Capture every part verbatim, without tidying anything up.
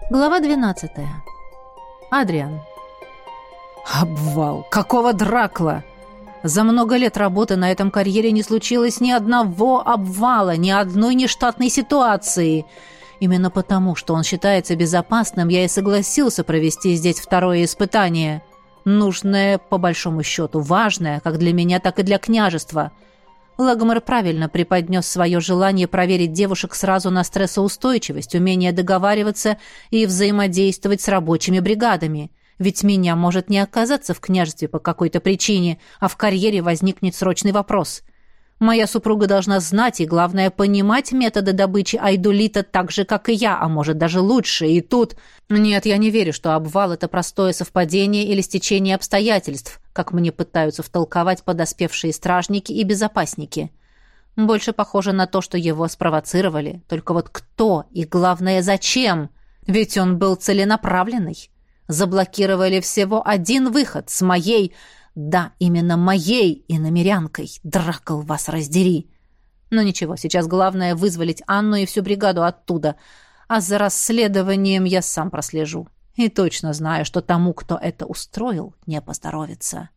Глава двенадцатая. Адриан. Обвал! Какого дракла? За много лет работы на этом карьере не случилось ни одного обвала, ни одной нештатной ситуации. Именно потому, что он считается безопасным, я и согласился провести здесь второе испытание. Нужное, по большому счету, важное, как для меня, так и для княжества. Лагомер правильно преподнес свое желание проверить девушек сразу на стрессоустойчивость, умение договариваться и взаимодействовать с рабочими бригадами. Ведь меня может не оказаться в княжестве по какой-то причине, а в карьере возникнет срочный вопрос. Моя супруга должна знать и, главное, понимать методы добычи айдолита так же, как и я, а может даже лучше. И тут... Нет, я не верю, что обвал — это простое совпадение или стечение обстоятельств, как мне пытаются втолковать подоспевшие стражники и безопасники. Больше похоже на то, что его спровоцировали. Только вот кто и, главное, зачем? Ведь он был целенаправленный. Заблокировали всего один выход с моей... Да, именно моей иномерянкой. Дракл, вас раздери. Но ничего, сейчас главное вызволить Анну и всю бригаду оттуда. А за расследованием я сам прослежу. И точно знаю, что тому, кто это устроил, не поздоровится.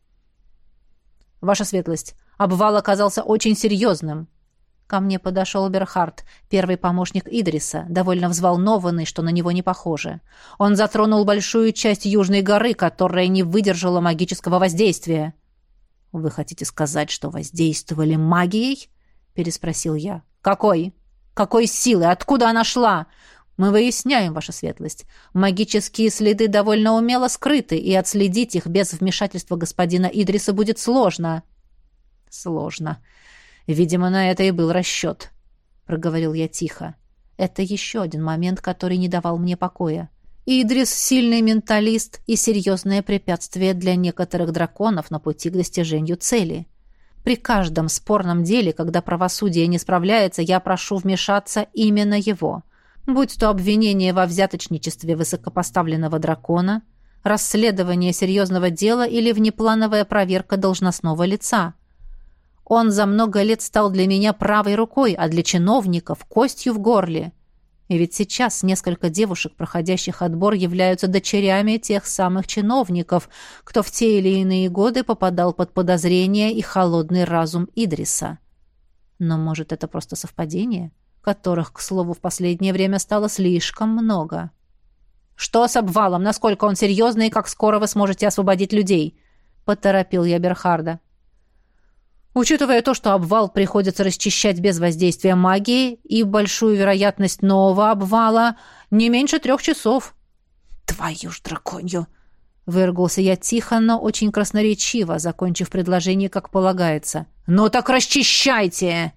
Ваша светлость, обвал оказался очень серьезным. Ко мне подошел Берхард, первый помощник Идриса, довольно взволнованный, что на него не похоже. Он затронул большую часть Южной горы, которая не выдержала магического воздействия. «Вы хотите сказать, что воздействовали магией?» — переспросил я. «Какой? Какой силы? Откуда она шла?» «Мы выясняем, ваша светлость. Магические следы довольно умело скрыты, и отследить их без вмешательства господина Идриса будет сложно». «Сложно». «Видимо, на это и был расчет», — проговорил я тихо. Это еще один момент, который не давал мне покоя. Идрис — сильный менталист и серьезное препятствие для некоторых драконов на пути к достижению цели. При каждом спорном деле, когда правосудие не справляется, я прошу вмешаться именно его. Будь то обвинение во взяточничестве высокопоставленного дракона, расследование серьезного дела или внеплановая проверка должностного лица. Он за много лет стал для меня правой рукой, а для чиновников — костью в горле. И ведь сейчас несколько девушек, проходящих отбор, являются дочерями тех самых чиновников, кто в те или иные годы попадал под подозрение и холодный разум Идриса. Но, может, это просто совпадение, которых, к слову, в последнее время стало слишком много. «Что с обвалом? Насколько он серьезный и как скоро вы сможете освободить людей?» — поторопил я Берхарда. Учитывая то, что обвал приходится расчищать без воздействия магии и большую вероятность нового обвала, не меньше трех часов. «Твою ж драконью!» — выругался я тихо, но очень красноречиво, закончив предложение, как полагается. «Ну так расчищайте!»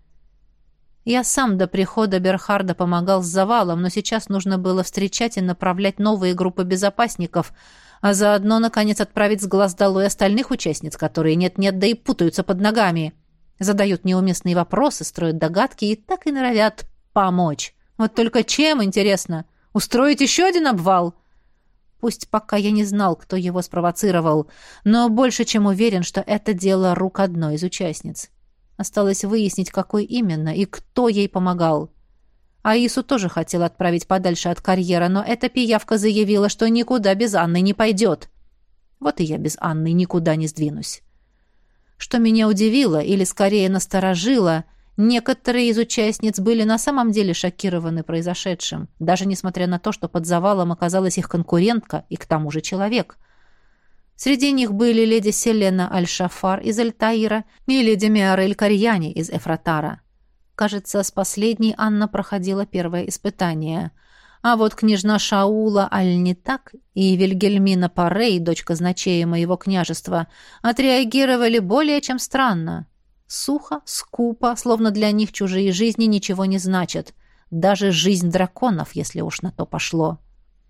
Я сам до прихода Берхарда помогал с завалом, но сейчас нужно было встречать и направлять новые группы безопасников — а заодно, наконец, отправить с глаз долой остальных участниц, которые нет-нет, да и путаются под ногами. Задают неуместные вопросы, строят догадки и так и норовят помочь. Вот только чем, интересно? Устроить еще один обвал? Пусть пока я не знал, кто его спровоцировал, но больше чем уверен, что это дело рук одной из участниц. Осталось выяснить, какой именно и кто ей помогал. Аису тоже хотел отправить подальше от карьера, но эта пиявка заявила, что никуда без Анны не пойдет. Вот и я без Анны никуда не сдвинусь. Что меня удивило, или скорее насторожило, некоторые из участниц были на самом деле шокированы произошедшим, даже несмотря на то, что под завалом оказалась их конкурентка и к тому же человек. Среди них были леди Селена Аль-Шафар из Эль-Таира и леди Миарель Карьяни из Эфратара. Кажется, с последней Анна проходила первое испытание. А вот княжна Шаула Аль-Нитак и Вильгельмина Парей, дочь казначея моего княжества, отреагировали более чем странно. Сухо, скупо, словно для них чужие жизни ничего не значат. Даже жизнь драконов, если уж на то пошло.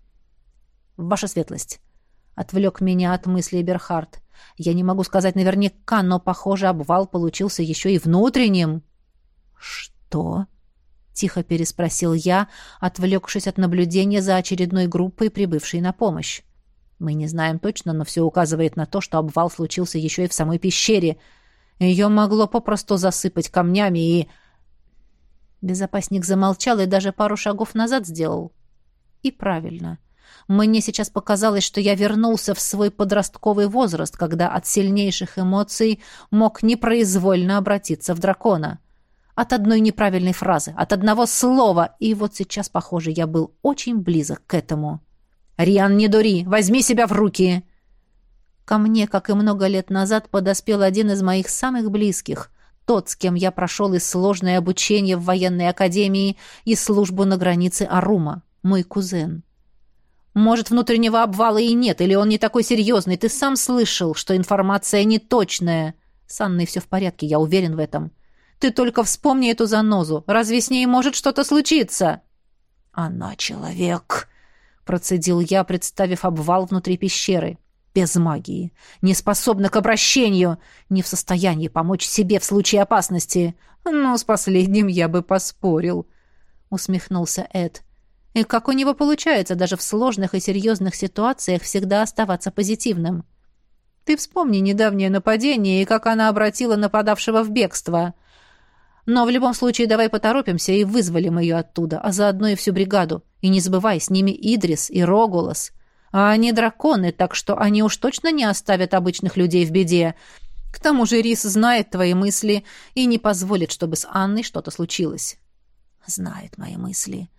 «Ваша светлость», — отвлек меня от мыслей Берхард, — «я не могу сказать наверняка, но, похоже, обвал получился еще и внутренним». «Что?» — тихо переспросил я, отвлекшись от наблюдения за очередной группой, прибывшей на помощь. «Мы не знаем точно, но все указывает на то, что обвал случился еще и в самой пещере. Ее могло попросту засыпать камнями и...» Безопасник замолчал и даже пару шагов назад сделал. И правильно. Мне сейчас показалось, что я вернулся в свой подростковый возраст, когда от сильнейших эмоций мог непроизвольно обратиться в дракона. От одной неправильной фразы, от одного слова, и вот сейчас, похоже, я был очень близок к этому. «Риан, не дури! Возьми себя в руки!» Ко мне, как и много лет назад, подоспел один из моих самых близких, тот, с кем я прошел и сложное обучение в военной академии, и службу на границе Арума, мой кузен. Может, внутреннего обвала и нет, или он не такой серьезный. Ты сам слышал, что информация неточная. С Анной все в порядке, я уверен в этом. Ты только вспомни эту занозу. Разве с ней может что-то случиться? Она человек, процедил я, представив обвал внутри пещеры. Без магии, не способна к обращению, не в состоянии помочь себе в случае опасности. Ну, с последним я бы поспорил, усмехнулся Эд. И как у него получается даже в сложных и серьезных ситуациях всегда оставаться позитивным? Ты вспомни недавнее нападение и как она обратила нападавшего в бегство. Но в любом случае давай поторопимся и вызволим ее оттуда, а заодно и всю бригаду. И не забывай, с ними Идрис и Рогулос. А они драконы, так что они уж точно не оставят обычных людей в беде. К тому же Рис знает твои мысли и не позволит, чтобы с Анной что-то случилось. Знает мои мысли.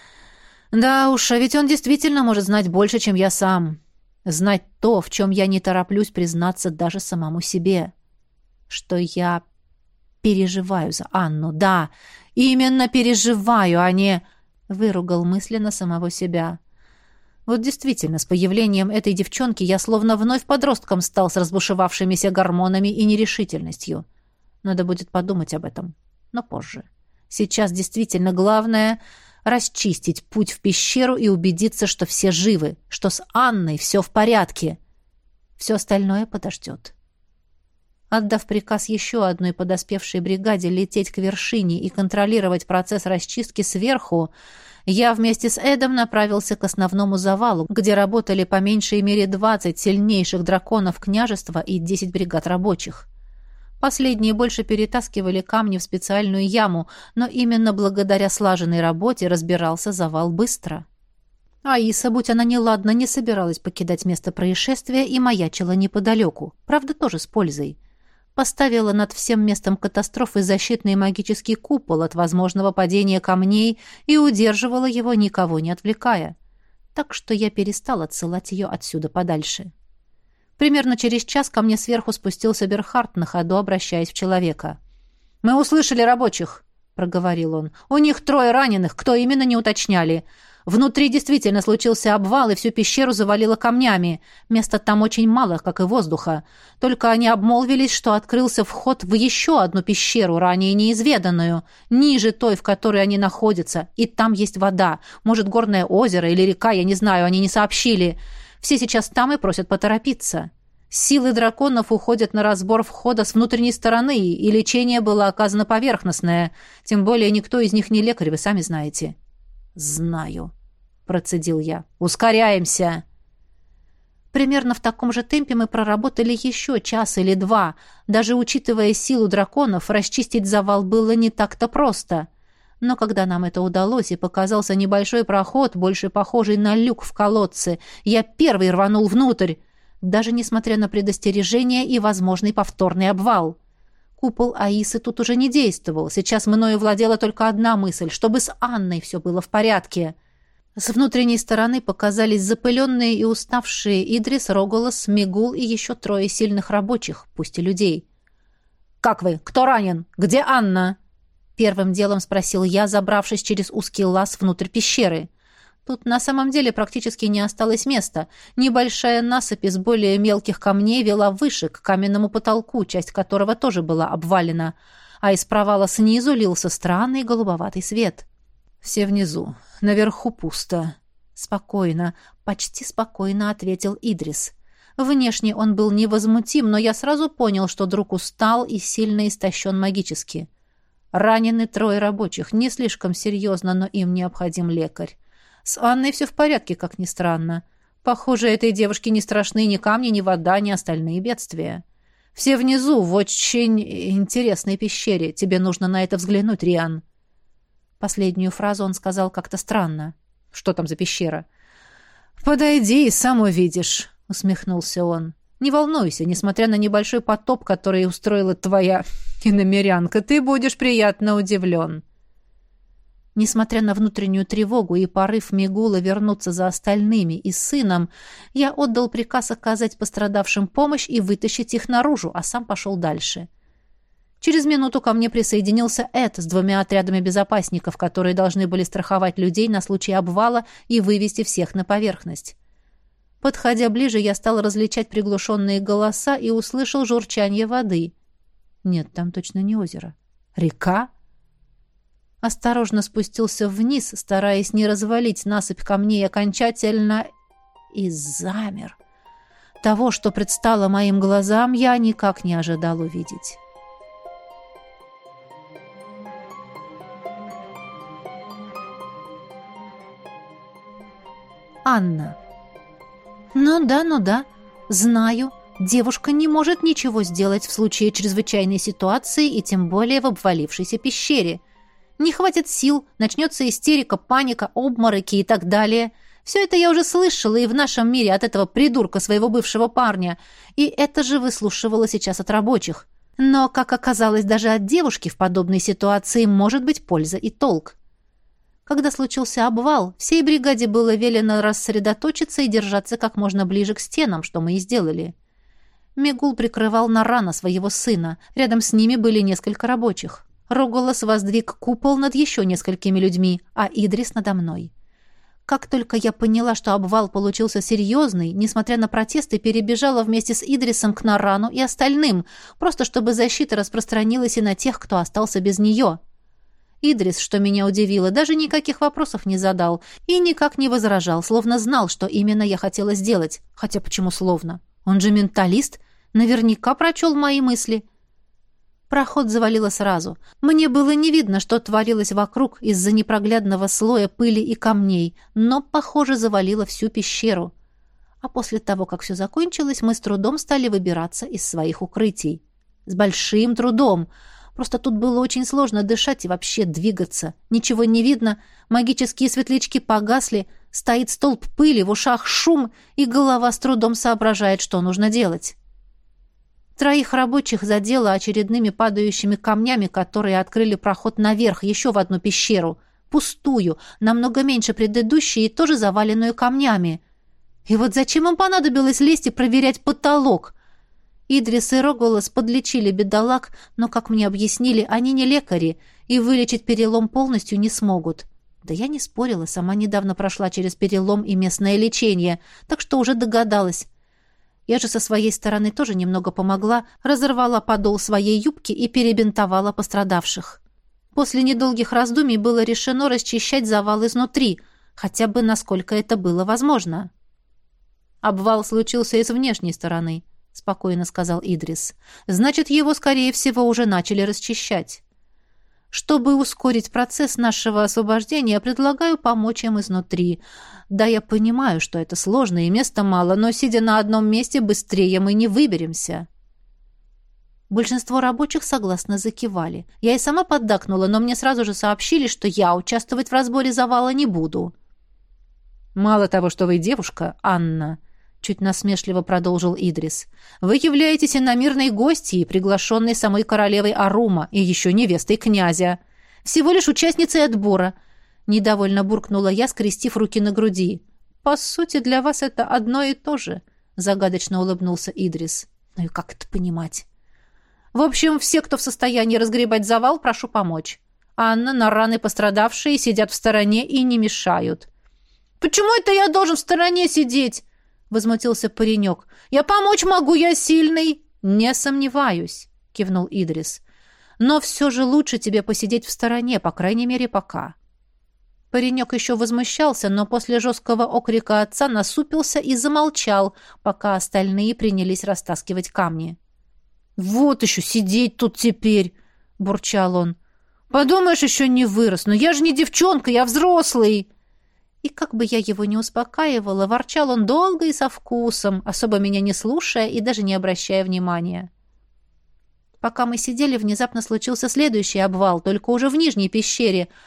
Да уж, а ведь он действительно может знать больше, чем я сам. Знать то, в чем я не тороплюсь признаться даже самому себе. Что я переживаю за Анну. Да, именно переживаю, а не... Выругал мысленно самого себя. Вот действительно, с появлением этой девчонки я словно вновь подростком стал с разбушевавшимися гормонами и нерешительностью. Надо будет подумать об этом, но позже. Сейчас действительно главное — расчистить путь в пещеру и убедиться, что все живы, что с Анной все в порядке. Все остальное подождет. Отдав приказ еще одной подоспевшей бригаде лететь к вершине и контролировать процесс расчистки сверху, я вместе с Эдом направился к основному завалу, где работали по меньшей мере двадцать сильнейших драконов княжества и десять бригад рабочих. Последние больше перетаскивали камни в специальную яму, но именно благодаря слаженной работе разбирался завал быстро. Аиса, будь она неладна, не собиралась покидать место происшествия и маячила неподалеку, правда, тоже с пользой. Поставила над всем местом катастрофы защитный магический купол от возможного падения камней и удерживала его, никого не отвлекая. Так что я перестал отсылать ее отсюда подальше. Примерно через час ко мне сверху спустился Берхард, на ходу обращаясь в человека. «Мы услышали рабочих», — проговорил он. «У них трое раненых, кто именно, не уточняли. Внутри действительно случился обвал, и всю пещеру завалило камнями. Места там очень мало, как и воздуха. Только они обмолвились, что открылся вход в еще одну пещеру, ранее неизведанную, ниже той, в которой они находятся, и там есть вода. Может, горное озеро или река, я не знаю, они не сообщили. Все сейчас там и просят поторопиться. Силы драконов уходят на разбор входа с внутренней стороны, и лечение было оказано поверхностное. Тем более никто из них не лекарь, вы сами знаете». «Знаю», — процедил я. «Ускоряемся!» Примерно в таком же темпе мы проработали еще час или два. Даже учитывая силу драконов, расчистить завал было не так-то просто. Но когда нам это удалось и показался небольшой проход, больше похожий на люк в колодце, я первый рванул внутрь, даже несмотря на предостережение и возможный повторный обвал. Купол Аисы тут уже не действовал. Сейчас мною владела только одна мысль, чтобы с Анной все было в порядке. С внутренней стороны показались запыленные и уставшие Идрис, Рогулос, Мигул и еще трое сильных рабочих, пусть и людей. «Как вы? Кто ранен? Где Анна?» Первым делом спросил я, забравшись через узкий лаз внутрь пещеры. Тут на самом деле практически не осталось места. Небольшая насыпь из более мелких камней вела выше, к каменному потолку, часть которого тоже была обвалена, а из провала снизу лился странный голубоватый свет. «Все внизу. Наверху пусто». «Спокойно, почти спокойно», — ответил Идрис. Внешне он был невозмутим, но я сразу понял, что друг устал и сильно истощен магически. Ранены трое рабочих, не слишком серьезно, но им необходим лекарь. С Анной все в порядке, как ни странно. Похоже, этой девушке не страшны ни камни, ни вода, ни остальные бедствия. Все внизу, в очень интересной пещере. Тебе нужно на это взглянуть, Риан». Последнюю фразу он сказал как-то странно. Что там за пещера? «Подойди и сам увидишь», — усмехнулся он. «Не волнуйся, несмотря на небольшой потоп, который устроила твоя иномерянка, ты будешь приятно удивлен». Несмотря на внутреннюю тревогу и порыв Мигула вернуться за остальными и сыном, я отдал приказ оказать пострадавшим помощь и вытащить их наружу, а сам пошел дальше. Через минуту ко мне присоединился Эд с двумя отрядами безопасников, которые должны были страховать людей на случай обвала и вывести всех на поверхность. Подходя ближе, я стал различать приглушенные голоса и услышал журчание воды. Нет, там точно не озеро. Река? Осторожно спустился вниз, стараясь не развалить насыпь камней окончательно, и замер. Того, что предстало моим глазам, я никак не ожидал увидеть. Анна. «Ну да, ну да, знаю. Девушка не может ничего сделать в случае чрезвычайной ситуации и тем более в обвалившейся пещере. Не хватит сил, начнется истерика, паника, обмороки и так далее. Все это я уже слышала и в нашем мире от этого придурка своего бывшего парня. И это же выслушивала сейчас от рабочих. Но, как оказалось, даже от девушки в подобной ситуации может быть польза и толк. Когда случился обвал, всей бригаде было велено рассредоточиться и держаться как можно ближе к стенам, что мы и сделали. Мигул прикрывал Нарана, своего сына. Рядом с ними были несколько рабочих. Роголос воздвиг купол над еще несколькими людьми, а Идрис надо мной. Как только я поняла, что обвал получился серьезный, несмотря на протесты, перебежала вместе с Идрисом к Нарану и остальным, просто чтобы защита распространилась и на тех, кто остался без нее. Идрис, что меня удивило, даже никаких вопросов не задал и никак не возражал, словно знал, что именно я хотела сделать. Хотя почему словно? Он же менталист, наверняка прочел мои мысли. Проход завалило сразу. Мне было не видно, что творилось вокруг из-за непроглядного слоя пыли и камней, но, похоже, завалило всю пещеру. А после того, как все закончилось, мы с трудом стали выбираться из своих укрытий. С большим трудом. Просто тут было очень сложно дышать и вообще двигаться. Ничего не видно, магические светлячки погасли, стоит столб пыли, в ушах шум, и голова с трудом соображает, что нужно делать. Троих рабочих задело очередными падающими камнями, которые открыли проход наверх, еще в одну пещеру. Пустую, намного меньше предыдущей и тоже заваленную камнями. И вот зачем им понадобилось лезть и проверять потолок? Идрис и Роголос подлечили бедолаг, но, как мне объяснили, они не лекари и вылечить перелом полностью не смогут. Да я не спорила, сама недавно прошла через перелом и местное лечение, так что уже догадалась. Я же со своей стороны тоже немного помогла, разорвала подол своей юбки и перебинтовала пострадавших. После недолгих раздумий было решено расчищать завал изнутри, хотя бы насколько это было возможно. «Обвал случился и с внешней стороны», — спокойно сказал Идрис. «Значит, его, скорее всего, уже начали расчищать. Чтобы ускорить процесс нашего освобождения, предлагаю помочь им изнутри. Да, я понимаю, что это сложно и места мало, но, сидя на одном месте, быстрее мы не выберемся». Большинство рабочих согласно закивали. Я и сама поддакнула, но мне сразу же сообщили, что я участвовать в разборе завала не буду. «Мало того, что вы девушка, Анна», — чуть насмешливо продолжил Идрис, «вы являетесь иномирной гостьей, приглашенной самой королевой Арума и еще невестой князя. Всего лишь участницей отбора». Недовольно буркнула я, скрестив руки на груди. «По сути, для вас это одно и то же», — загадочно улыбнулся Идрис. «Ну и как это понимать?» «В общем, все, кто в состоянии разгребать завал, прошу помочь. Анна, Наран и пострадавшие сидят в стороне и не мешают». «Почему это я должен в стороне сидеть?» — возмутился паренек. «Я помочь могу, я сильный». «Не сомневаюсь», — кивнул Идрис. «Но все же лучше тебе посидеть в стороне, по крайней мере, пока». Паренек еще возмущался, но после жесткого окрика отца насупился и замолчал, пока остальные принялись растаскивать камни. «Вот еще сидеть тут теперь!» — бурчал он. «Подумаешь, еще не вырос, но я же не девчонка, я взрослый!» И как бы я его не успокаивала, ворчал он долго и со вкусом, особо меня не слушая и даже не обращая внимания. Пока мы сидели, внезапно случился следующий обвал, только уже в нижней пещере,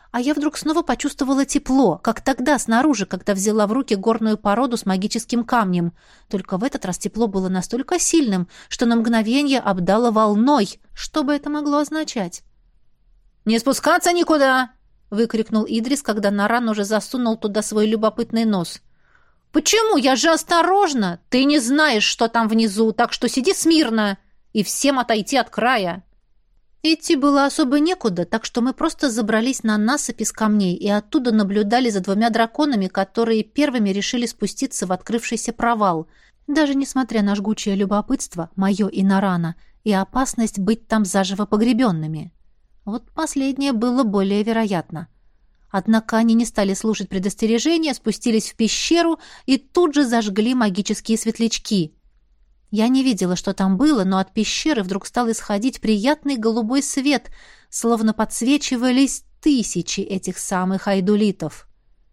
А я вдруг снова почувствовала тепло, как тогда снаружи, когда взяла в руки горную породу с магическим камнем. Только в этот раз тепло было настолько сильным, что на мгновение обдало волной. Что бы это могло означать? «Не спускаться никуда!» — выкрикнул Идрис, когда Наран уже засунул туда свой любопытный нос. «Почему? Я же осторожна! Ты не знаешь, что там внизу, так что сиди смирно и всем отойти от края!» Идти было особо некуда, так что мы просто забрались на насыпь из камней и оттуда наблюдали за двумя драконами, которые первыми решили спуститься в открывшийся провал, даже несмотря на жгучее любопытство, мое и Нарана, и опасность быть там заживо погребенными. Вот последнее было более вероятно. Однако они не стали слушать предостережения, спустились в пещеру и тут же зажгли магические светлячки. Я не видела, что там было, но от пещеры вдруг стал исходить приятный голубой свет, словно подсвечивались тысячи этих самых айдулитов.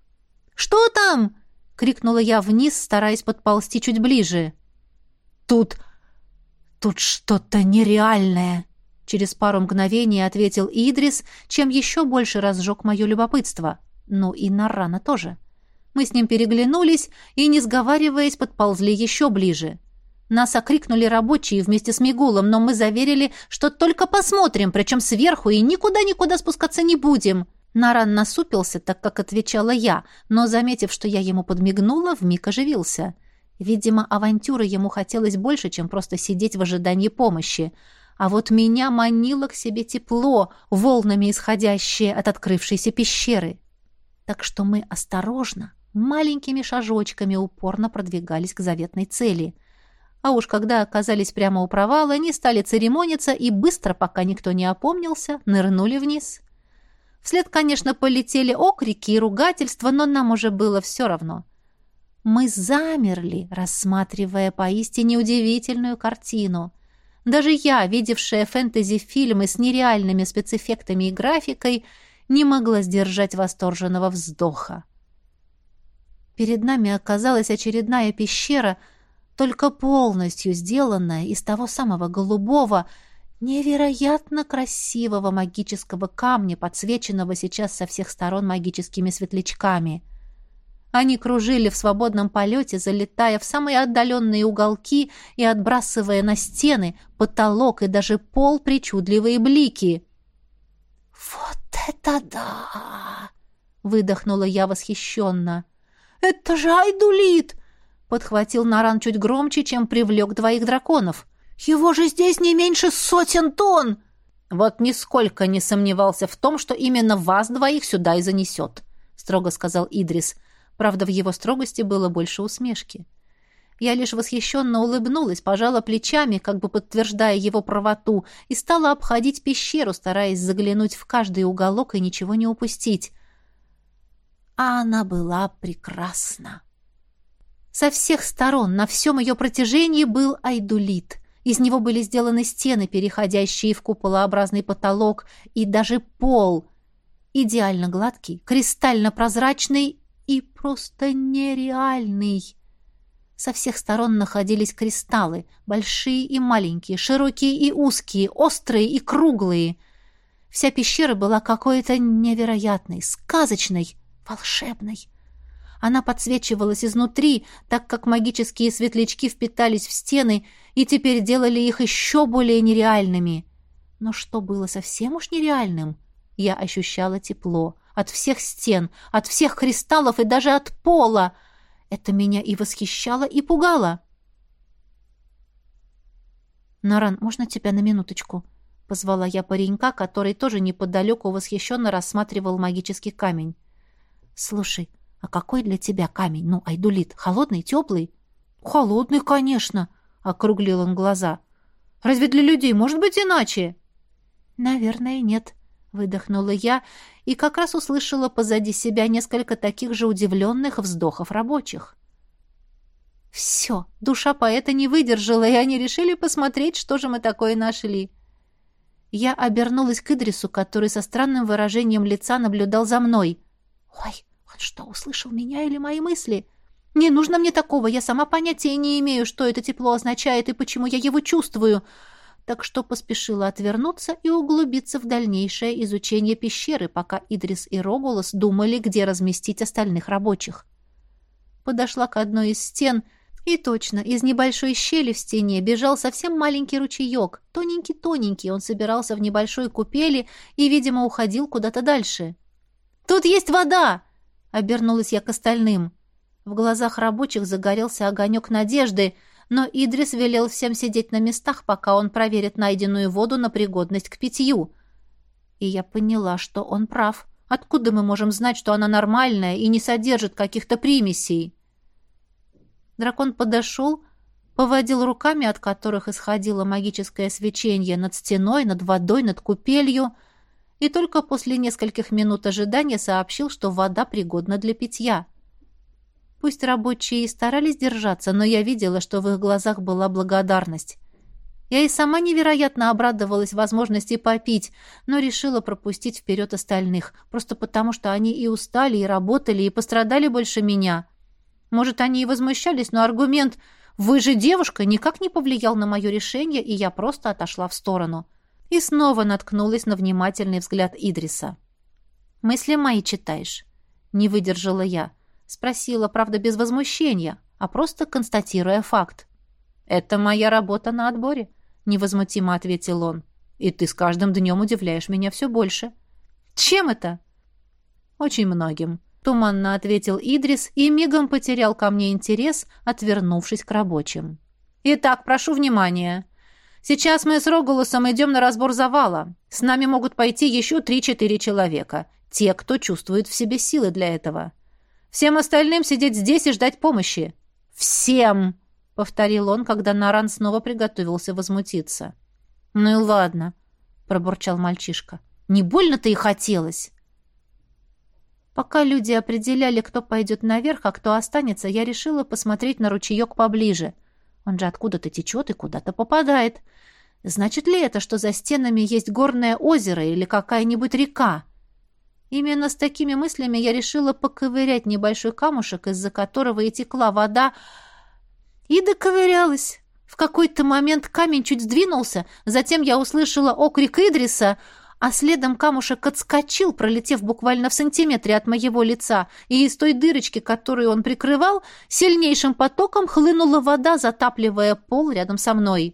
«Что там?» — крикнула я вниз, стараясь подползти чуть ближе. «Тут... тут что-то нереальное!» — через пару мгновений ответил Идрис, чем еще больше разжег мое любопытство. Ну и Нарана тоже. Мы с ним переглянулись и, не сговариваясь, подползли еще ближе. Нас окрикнули рабочие вместе с Мигулом, но мы заверили, что только посмотрим, причем сверху, и никуда-никуда спускаться не будем. Наран насупился, так как отвечала я, но, заметив, что я ему подмигнула, вмиг оживился. Видимо, авантюры ему хотелось больше, чем просто сидеть в ожидании помощи. А вот меня манило к себе тепло, волнами исходящее от открывшейся пещеры. Так что мы осторожно, маленькими шажочками упорно продвигались к заветной цели — А уж когда оказались прямо у провала, не стали церемониться и быстро, пока никто не опомнился, нырнули вниз. Вслед, конечно, полетели окрики и ругательства, но нам уже было все равно. Мы замерли, рассматривая поистине удивительную картину. Даже я, видевшая фэнтези-фильмы с нереальными спецэффектами и графикой, не могла сдержать восторженного вздоха. Перед нами оказалась очередная пещера, только полностью сделанная из того самого голубого, невероятно красивого магического камня, подсвеченного сейчас со всех сторон магическими светлячками. Они кружили в свободном полете, залетая в самые отдаленные уголки и отбрасывая на стены, потолок и даже пол причудливые блики. «Вот это да!» — выдохнула я восхищенно. «Это же айдулит!» — подхватил Наран чуть громче, чем привлек двоих драконов. «Его же здесь не меньше сотен тонн!» «Вот нисколько не сомневался в том, что именно вас двоих сюда и занесет», — строго сказал Идрис. Правда, в его строгости было больше усмешки. Я лишь восхищенно улыбнулась, пожала плечами, как бы подтверждая его правоту, и стала обходить пещеру, стараясь заглянуть в каждый уголок и ничего не упустить. А она была прекрасна. Со всех сторон, на всем ее протяжении был айдулит. Из него были сделаны стены, переходящие в куполообразный потолок, и даже пол. Идеально гладкий, кристально прозрачный и просто нереальный. Со всех сторон находились кристаллы, большие и маленькие, широкие и узкие, острые и круглые. Вся пещера была какой-то невероятной, сказочной, волшебной. Она подсвечивалась изнутри, так как магические светлячки впитались в стены и теперь делали их еще более нереальными. Но что было совсем уж нереальным? Я ощущала тепло от всех стен, от всех кристаллов и даже от пола. Это меня и восхищало, и пугало. «Наран, можно тебя на минуточку?» — позвала я паренька, который тоже неподалеку восхищенно рассматривал магический камень. «Слушай, а какой для тебя камень? Ну, айдулит, холодный, теплый?» «Холодный, конечно», — округлил он глаза. «Разве для людей может быть иначе?» «Наверное, нет», — выдохнула я и как раз услышала позади себя несколько таких же удивленных вздохов рабочих. Все, душа поэта не выдержала, и они решили посмотреть, что же мы такое нашли. Я обернулась к Идрису, который со странным выражением лица наблюдал за мной. «Ой, он что, услышал меня или мои мысли? Не нужно мне такого, я сама понятия не имею, что это тепло означает и почему я его чувствую. так что поспешила отвернуться и углубиться в дальнейшее изучение пещеры, пока Идрис и Рогулос думали, где разместить остальных рабочих. Подошла к одной из стен, и точно, из небольшой щели в стене бежал совсем маленький ручеек, тоненький-тоненький, он собирался в небольшой купели и, видимо, уходил куда-то дальше. «Тут есть вода!» — обернулась я к остальным. В глазах рабочих загорелся огонек надежды, но Идрис велел всем сидеть на местах, пока он проверит найденную воду на пригодность к питью. И я поняла, что он прав. Откуда мы можем знать, что она нормальная и не содержит каких-то примесей? Дракон подошел, поводил руками, от которых исходило магическое свечение, над стеной, над водой, над купелью, и только после нескольких минут ожидания сообщил, что вода пригодна для питья. Пусть рабочие и старались держаться, но я видела, что в их глазах была благодарность. Я и сама невероятно обрадовалась возможности попить, но решила пропустить вперед остальных, просто потому что они и устали, и работали, и пострадали больше меня. Может, они и возмущались, но аргумент «Вы же девушка» никак не повлиял на мое решение, и я просто отошла в сторону. И снова наткнулась на внимательный взгляд Идриса. «Мысли мои читаешь?» — не выдержала я. Спросила, правда, без возмущения, а просто констатируя факт. «Это моя работа на отборе», — невозмутимо ответил он. «И ты с каждым днем удивляешь меня все больше». «Чем это?» «Очень многим», — туманно ответил Идрис и мигом потерял ко мне интерес, отвернувшись к рабочим. «Итак, прошу внимания. Сейчас мы с Рогулосом идем на разбор завала. С нами могут пойти еще три-четыре человека, те, кто чувствует в себе силы для этого. Всем остальным сидеть здесь и ждать помощи». «Всем!» — повторил он, когда Наран снова приготовился возмутиться. «Ну и ладно», — пробурчал мальчишка. «Не больно-то и хотелось». Пока люди определяли, кто пойдет наверх, а кто останется, я решила посмотреть на ручеек поближе. Он же откуда-то течет и куда-то попадает. Значит ли это, что за стенами есть горное озеро или какая-нибудь река? Именно с такими мыслями я решила поковырять небольшой камушек, из-за которого и текла вода, и доковырялась. В какой-то момент камень чуть сдвинулся, затем я услышала окрик Идриса, а следом камушек отскочил, пролетев буквально в сантиметре от моего лица, и из той дырочки, которую он прикрывал, сильнейшим потоком хлынула вода, затапливая пол рядом со мной.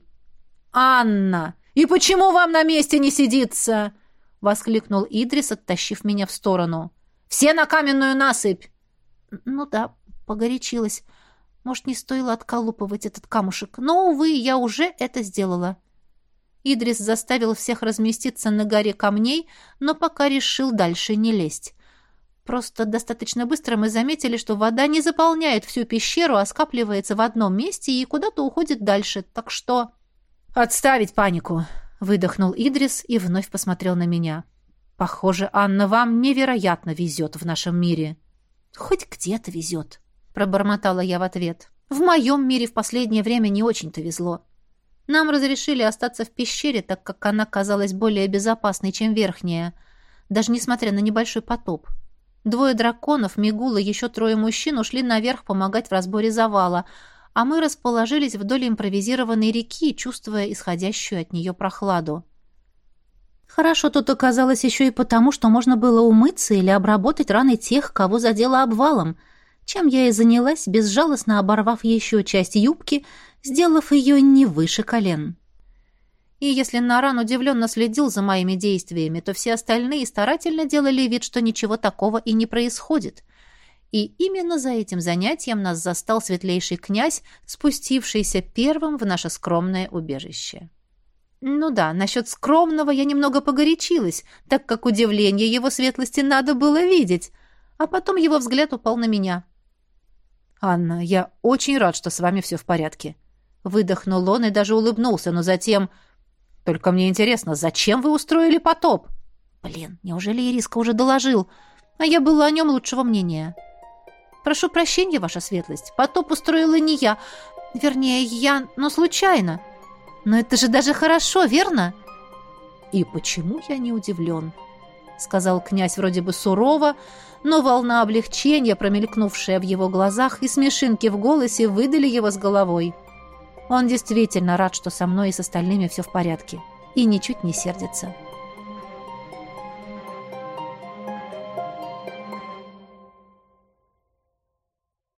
«Анна, и почему вам на месте не сидится?» — воскликнул Идрис, оттащив меня в сторону. «Все на каменную насыпь!» «Ну да, погорячилась. Может, не стоило отколупывать этот камушек. Но, увы, я уже это сделала». Идрис заставил всех разместиться на горе камней, но пока решил дальше не лезть. Просто достаточно быстро мы заметили, что вода не заполняет всю пещеру, а скапливается в одном месте и куда-то уходит дальше. Так что... «Отставить панику!» — выдохнул Идрис и вновь посмотрел на меня. «Похоже, Анна, вам невероятно везет в нашем мире». «Хоть где-то везет», — пробормотала я в ответ. «В моем мире в последнее время не очень-то везло. Нам разрешили остаться в пещере, так как она казалась более безопасной, чем верхняя, даже несмотря на небольшой потоп. Двое драконов, Мигула и еще трое мужчин ушли наверх помогать в разборе завала, а мы расположились вдоль импровизированной реки, чувствуя исходящую от нее прохладу. Хорошо тут оказалось еще и потому, что можно было умыться или обработать раны тех, кого задело обвалом, чем я и занялась, безжалостно оборвав еще часть юбки, сделав ее не выше колен. И если Наран удивленно следил за моими действиями, то все остальные старательно делали вид, что ничего такого и не происходит. И именно за этим занятием нас застал светлейший князь, спустившийся первым в наше скромное убежище. Ну да, насчет скромного я немного погорячилась, так как удивление его светлости надо было видеть, а потом его взгляд упал на меня. «Анна, я очень рад, что с вами все в порядке». Выдохнул он и даже улыбнулся, но затем... «Только мне интересно, зачем вы устроили потоп?» «Блин, неужели Ириска уже доложил? А я была о нем лучшего мнения». «Прошу прощения, ваша светлость, потоп устроила не я. Вернее, я, но случайно. Но это же даже хорошо, верно?» «И почему я не удивлен?» — сказал князь вроде бы сурово, но волна облегчения, промелькнувшая в его глазах, и смешинки в голосе выдали его с головой. Он действительно рад, что со мной и с остальными все в порядке. И ничуть не сердится.